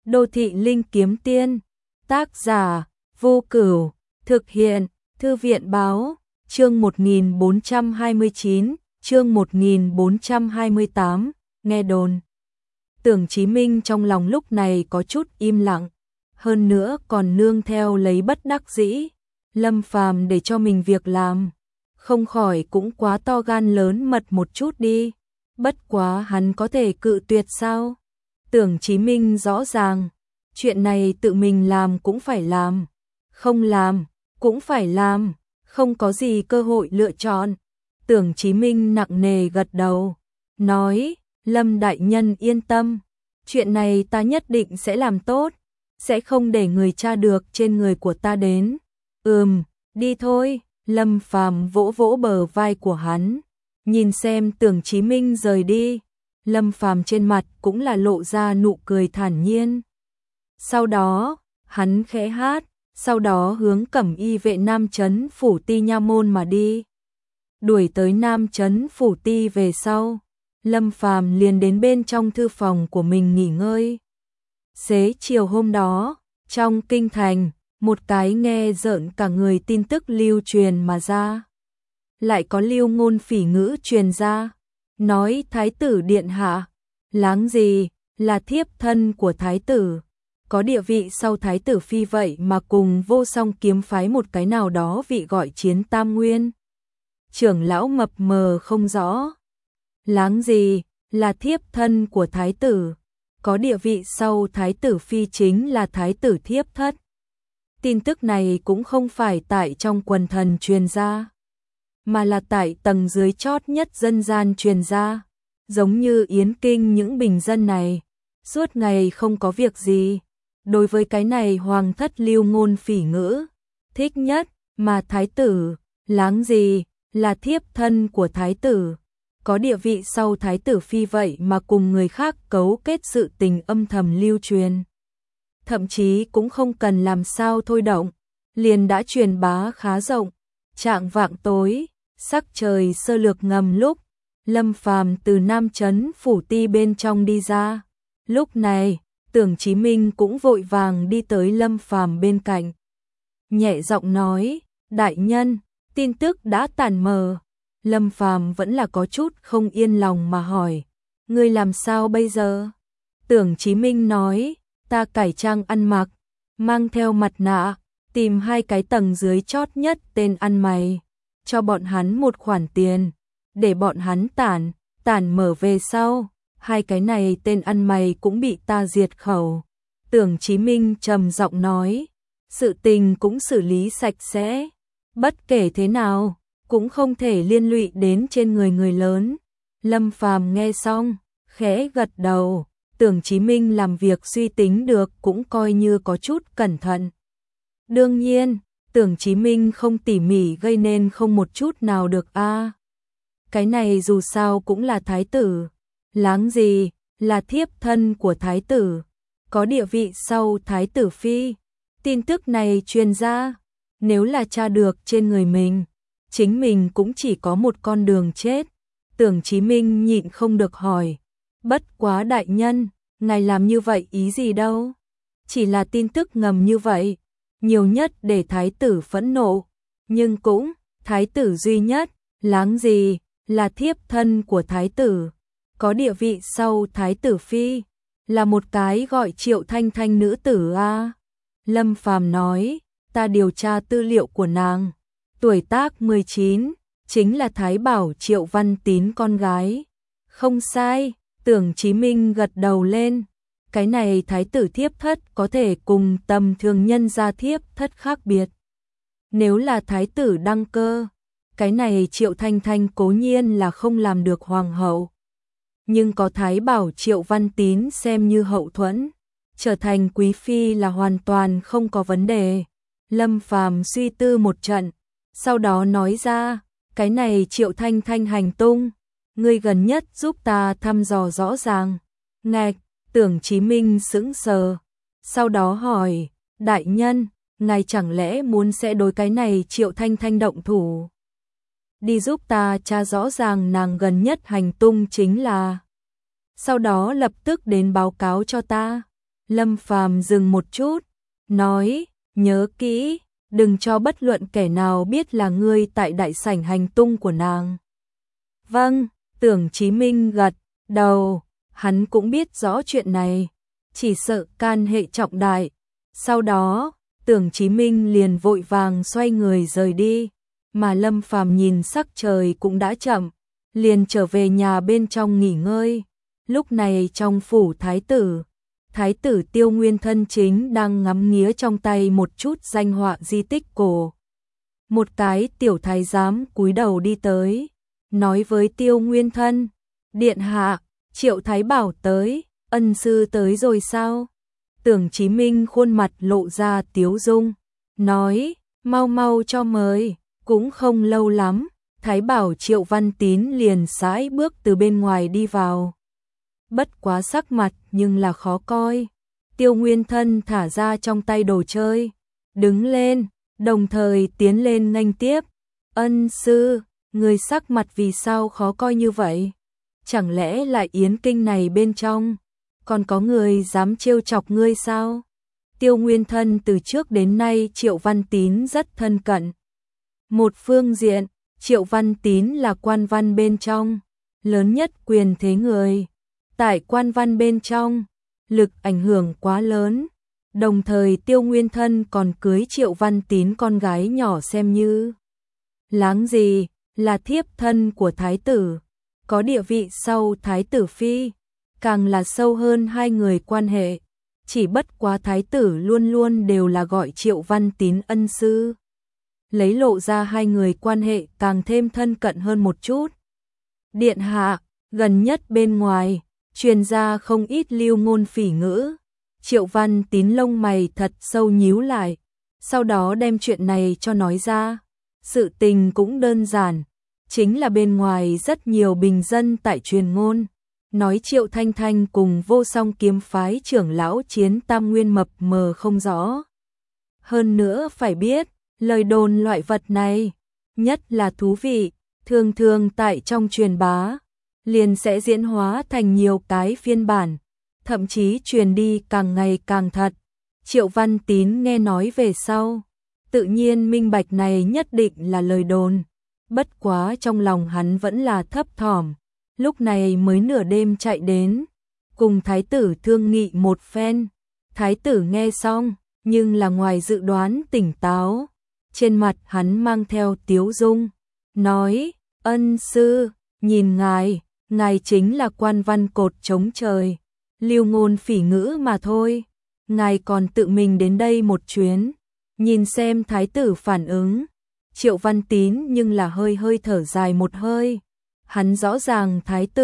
Đô thị linh kiếm tiên, tác giả, Vô Cửu, thực hiện, Thư viện báo, chương 1429, chương 1428, nghe đồn. Tưởng Chí Minh trong lòng lúc này có chút im lặng, hơn nữa còn nương theo lấy bất đắc dĩ, Lâm Phàm để cho mình việc làm, không khỏi cũng quá to gan lớn mật một chút đi, bất quá hắn có thể cự tuyệt sao? Tưởng Chí Minh rõ ràng, chuyện này tự mình làm cũng phải làm, không làm cũng phải làm, không có gì cơ hội lựa chọn. Tưởng Chí Minh nặng nề gật đầu, nói, Lâm đại nhân yên tâm, chuyện này ta nhất định sẽ làm tốt, sẽ không để người tra được trên người của ta đến. Đi thôi. Lâm Phàm vỗ vỗ bờ vai của hắn, nhìn xem Tưởng Chí Minh rời đi, Lâm Phàm trên mặt cũng là lộ ra nụ cười thản nhiên. Sau đó, hắn khẽ hát, sau đó hướng Cẩm Y vệ Nam Trấn Phủ Ti nha môn mà đi. Đuổi tới Nam Trấn Phủ Ti về sau, Lâm Phàm liền đến bên trong thư phòng của mình nghỉ ngơi. Xế chiều hôm đó, trong kinh thành, một cái nghe rợn cả người tin tức lưu truyền mà ra. Lại có lưu ngôn phỉ ngữ truyền ra, nói thái tử điện hạ, láng gì, là thiếp thân của thái tử, có địa vị sau thái tử phi vậy mà cùng Vô Song kiếm phái một cái nào đó vị gọi chiến tam nguyên. Trưởng lão mập mờ không rõ. Láng gì, là thiếp thân của thái tử, có địa vị sau thái tử phi chính là thái tử thiếp thất. Tin tức này cũng không phải tại trong quần thần truyền ra, mà là tại tầng dưới chót nhất dân gian truyền ra, giống như Yến Kinh những bình dân này, suốt ngày không có việc gì. Đối với cái này hoàng thất lưu ngôn phỉ ngữ, thích nhất, mà thái tử, láng gì, là thiếp thân của thái tử, có địa vị sau thái tử phi vậy mà cùng người khác cấu kết sự tình âm thầm lưu truyền. Thậm chí cũng không cần làm sao thôi động, liền đã truyền bá khá rộng. Trạng vạng tối, sắc trời sơ lược ngầm lúc, Lâm Phàm từ Nam Trấn Phủ Ti bên trong đi ra. Lúc này, Tưởng Chí Minh cũng vội vàng đi tới Lâm Phàm bên cạnh. Nhẹ giọng nói, đại nhân, tin tức đã tản mờ. Lâm Phàm vẫn là có chút không yên lòng mà hỏi, ngươi làm sao bây giờ? Tưởng Chí Minh nói, ta cải trang ăn mặc, mang theo mặt nạ, tìm hai cái tầng dưới chót nhất tên ăn mày, cho bọn hắn một khoản tiền, để bọn hắn tản mở về sau, hai cái này tên ăn mày cũng bị ta diệt khẩu. Tưởng Chí Minh trầm giọng nói, sự tình cũng xử lý sạch sẽ, bất kể thế nào, cũng không thể liên lụy đến trên người lớn. Lâm Phàm nghe xong, khẽ gật đầu. Tưởng Chí Minh làm việc suy tính được cũng coi như có chút cẩn thận. Đương nhiên, Tưởng Chí Minh không tỉ mỉ gây nên không một chút nào được a. Cái này dù sao cũng là thái tử, láng gì, là thiếp thân của thái tử, có địa vị sau thái tử phi. Tin tức này truyền ra, nếu là tra được trên người mình, chính mình cũng chỉ có một con đường chết. Tưởng Chí Minh nhịn không được hỏi, bất quá đại nhân, ngài làm như vậy ý gì đâu? Chỉ là tin tức ngầm như vậy, nhiều nhất để thái tử phẫn nộ, nhưng cũng, thái tử duy nhất, láng gì, là thiếp thân của thái tử, có địa vị sau thái tử phi, là một cái gọi Triệu Thanh Thanh nữ tử a. Lâm Phàm nói, ta điều tra tư liệu của nàng, tuổi tác 19, chính là Thái Bảo Triệu Văn Tín con gái. Không sai. Tưởng Chí Minh gật đầu lên, cái này thái tử thiếp thất có thể cùng tầm thường nhân gia thiếp thất khác biệt. Nếu là thái tử đăng cơ, cái này Triệu Thanh Thanh cố nhiên là không làm được hoàng hậu. Nhưng có Thái Bảo Triệu Văn Tín xem như hậu thuẫn, trở thành quý phi là hoàn toàn không có vấn đề. Lâm Phàm suy tư một trận, sau đó nói ra, cái này Triệu Thanh Thanh hành tung, ngươi gần nhất giúp ta thăm dò rõ ràng. Ngạch, Tưởng Chí Minh sững sờ, sau đó hỏi, đại nhân, ngài chẳng lẽ muốn sẽ đối cái này Triệu Thanh Thanh động thủ? Đi giúp ta tra rõ ràng nàng gần nhất hành tung chính là. Sau đó lập tức đến báo cáo cho ta. Lâm Phàm dừng một chút, nói, nhớ kỹ, đừng cho bất luận kẻ nào biết là ngươi tại đại sảnh hành tung của nàng. Vâng, Tưởng Chí Minh gật đầu, hắn cũng biết rõ chuyện này, chỉ sợ can hệ trọng đại. Sau đó, Tưởng Chí Minh liền vội vàng xoay người rời đi, mà Lâm Phàm nhìn sắc trời cũng đã chậm, liền trở về nhà bên trong nghỉ ngơi. Lúc này trong phủ Thái tử Tiêu Nguyên thân chính đang ngắm nghía trong tay một chút danh họa di tích cổ. Một cái tiểu thái giám cúi đầu đi tới, nói với Tiêu Nguyên thân, điện hạ, Triệu Thái Bảo tới, ân sư tới rồi sao? Tưởng Chí Minh khuôn mặt lộ ra tiếu dung, nói, mau mau cho mời, cũng không lâu lắm, Thái Bảo Triệu Văn Tín liền sải bước từ bên ngoài đi vào. Bất quá sắc mặt nhưng là khó coi. Tiêu Nguyên thân thả ra trong tay đồ chơi, đứng lên, đồng thời tiến lên nghênh tiếp. Ân sư, người sắc mặt vì sao khó coi như vậy? Chẳng lẽ lại yến kinh này bên trong còn có người dám trêu chọc ngươi sao? Tiêu Nguyên thân từ trước đến nay Triệu Văn Tín rất thân cận. Một phương diện, Triệu Văn Tín là quan văn bên trong, lớn nhất quyền thế người. Tại quan văn bên trong, lực ảnh hưởng quá lớn. Đồng thời Tiêu Nguyên thân còn cưới Triệu Văn Tín con gái nhỏ xem như láng gì, là thiếp thân của thái tử, có địa vị sau thái tử phi, càng là sâu hơn hai người quan hệ. Chỉ bất quá thái tử luôn luôn đều là gọi Triệu Văn Tín ân sư, lấy lộ ra hai người quan hệ càng thêm thân cận hơn một chút. Điện hạ, gần nhất bên ngoài truyền ra không ít lưu ngôn phỉ ngữ. Triệu Văn Tín lông mày thật sâu nhíu lại, sau đó đem chuyện này cho nói ra. Sự tình cũng đơn giản, chính là bên ngoài rất nhiều bình dân tại truyền ngôn, nói Triệu Thanh Thanh cùng Vô Song kiếm phái trưởng lão chiến tam nguyên mập mờ không rõ. Hơn nữa phải biết, lời đồn loại vật này, nhất là thú vị, thường thường tại trong truyền bá, liền sẽ diễn hóa thành nhiều cái phiên bản, thậm chí truyền đi càng ngày càng thật. Triệu Văn Tín nghe nói về sau, tự nhiên minh bạch này nhất định là lời đồn, bất quá trong lòng hắn vẫn là thấp thỏm, lúc này mới nửa đêm chạy đến, cùng thái tử thương nghị một phen. Thái tử nghe xong, nhưng là ngoài dự đoán tỉnh táo, trên mặt hắn mang theo tiếu dung, nói, ân sư, nhìn ngài chính là quan văn cột chống trời, lưu ngôn phỉ ngữ mà thôi, ngài còn tự mình đến đây một chuyến, nhìn xem thái tử phản ứng. Triệu Văn Tín nhưng là hơi thở dài một hơi, hắn rõ ràng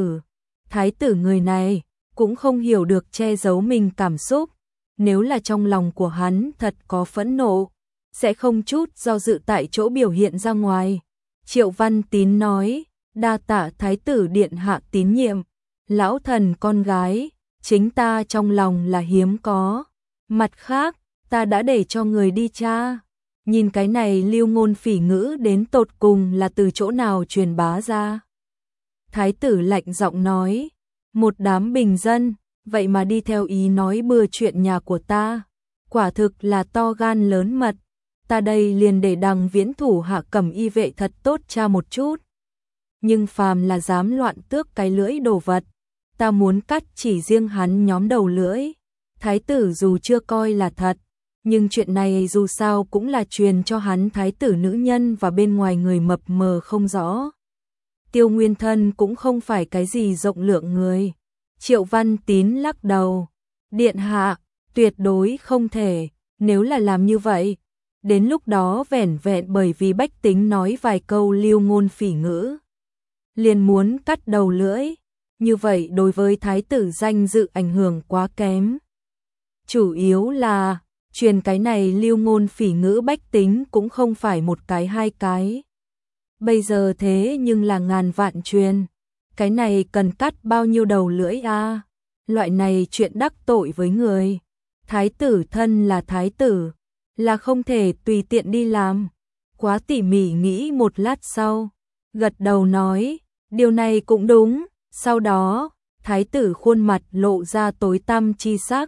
thái tử người này cũng không hiểu được che giấu mình cảm xúc, nếu là trong lòng của hắn thật có phẫn nộ, sẽ không chút do dự tại chỗ biểu hiện ra ngoài. Triệu Văn Tín nói, đa tạ thái tử điện hạ tín nhiệm, lão thần con gái, chính ta trong lòng là hiếm có. Mặt khác, ta đã để cho người đi tra, nhìn cái này lưu ngôn phỉ ngữ đến tột cùng là từ chỗ nào truyền bá ra. Thái tử lạnh giọng nói, một đám bình dân, vậy mà đi theo ý nói bừa chuyện nhà của ta, quả thực là to gan lớn mật, ta đây liền để Đằng Viễn thủ hạ Cẩm Y vệ thật tốt tra một chút. Nhưng phàm là dám loạn tước cái lưỡi đồ vật, ta muốn cắt chỉ riêng hắn nhóm đầu lưỡi. Thái tử dù chưa coi là thật, nhưng chuyện này dù sao cũng là truyền cho hắn thái tử nữ nhân và bên ngoài người mập mờ không rõ. Tiêu Nguyên thân cũng không phải cái gì rộng lượng người. Triệu Văn Tín lắc đầu, điện hạ, tuyệt đối không thể, nếu là làm như vậy, đến lúc đó vẻn vẹn bởi vì bách tính nói vài câu lưu ngôn phỉ ngữ, liền muốn cắt đầu lưỡi, như vậy đối với thái tử danh dự ảnh hưởng quá kém. Chủ yếu là, truyền cái này lưu ngôn phỉ ngữ bách tính cũng không phải một cái hai cái. Bây giờ thế nhưng là ngàn vạn truyền, cái này cần cắt bao nhiêu đầu lưỡi a? Loại này chuyện đắc tội với người. Thái tử thân là thái tử, là không thể tùy tiện đi làm. Quá tỉ mỉ nghĩ một lát sau, gật đầu nói, điều này cũng đúng. Sau đó, thái tử khuôn mặt lộ ra tối tăm chi sắc,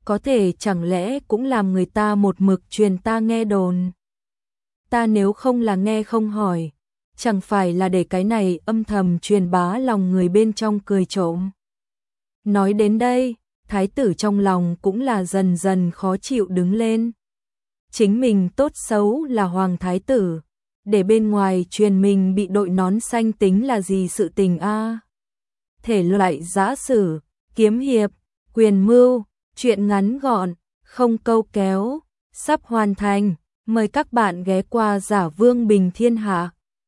có thể chẳng lẽ cũng làm người ta một mực truyền ta nghe đồn. Ta nếu không là nghe không hỏi, chẳng phải là để cái này âm thầm truyền bá lòng người bên trong cười trộm. Nói đến đây, thái tử trong lòng cũng là dần dần khó chịu đứng lên. Chính mình tốt xấu là hoàng thái tử, để bên ngoài truyền mình bị đội nón xanh tính là gì sự tình a? Thể loại giã sử, kiếm hiệp, quyền mưu, truyện ngắn gọn, không câu kéo, sắp hoàn thành. Mời các bạn ghé qua Giả Vương Bình Thiên Hạ.